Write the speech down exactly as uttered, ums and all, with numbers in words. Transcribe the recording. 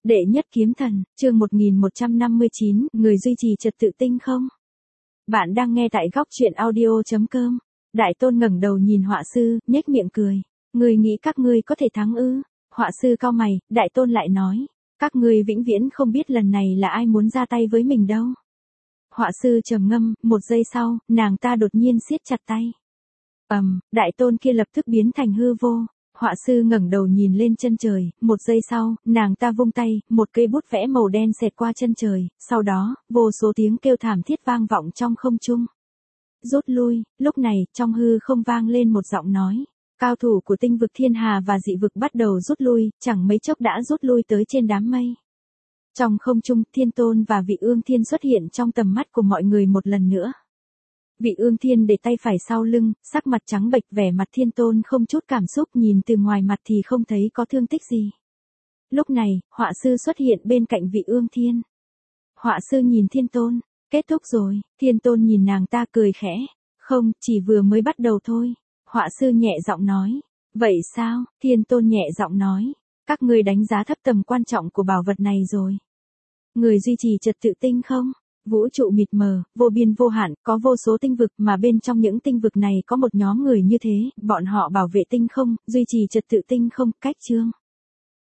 Đệ nhất kiếm thần, chương một nghìn một trăm năm mươi chín, người duy trì trật tự tinh không? Bạn đang nghe tại góc truyện audio chấm com. Đại Tôn ngẩng đầu nhìn họa sư, nhếch miệng cười. Ngươi nghĩ các ngươi có thể thắng ư? Họa sư cau mày, Đại Tôn lại nói. Các ngươi vĩnh viễn không biết lần này là ai muốn ra tay với mình đâu. Họa sư trầm ngâm, một giây sau, nàng ta đột nhiên siết chặt tay. ầm, um, Đại Tôn kia lập tức biến thành hư vô. Họa sư ngẩng đầu nhìn lên chân trời, một giây sau, nàng ta vung tay, một cây bút vẽ màu đen xẹt qua chân trời, sau đó, vô số tiếng kêu thảm thiết vang vọng trong không trung. Rút lui, lúc này, trong hư không vang lên một giọng nói. Cao thủ của tinh vực thiên hà và dị vực bắt đầu rút lui, chẳng mấy chốc đã rút lui tới trên đám mây. Trong không trung, Thiên Tôn và Vị Ương Thiên xuất hiện trong tầm mắt của mọi người một lần nữa. Vị Ương Thiên để tay phải sau lưng, sắc mặt trắng bệch, vẻ mặt Thiên Tôn không chút cảm xúc, nhìn từ ngoài mặt thì không thấy có thương tích gì. Lúc này, họa sư xuất hiện bên cạnh Vị Ương Thiên. Họa sư nhìn Thiên Tôn, kết thúc rồi. Thiên Tôn nhìn nàng ta cười khẽ, không, chỉ vừa mới bắt đầu thôi. Họa sư nhẹ giọng nói, vậy sao? Thiên Tôn nhẹ giọng nói, các ngươi đánh giá thấp tầm quan trọng của bảo vật này rồi. Người duy trì trật tự tinh không? Vũ trụ mịt mờ, vô biên vô hạn, có vô số tinh vực, mà bên trong những tinh vực này có một nhóm người như thế, bọn họ bảo vệ tinh không, duy trì trật tự tinh không. Cách chương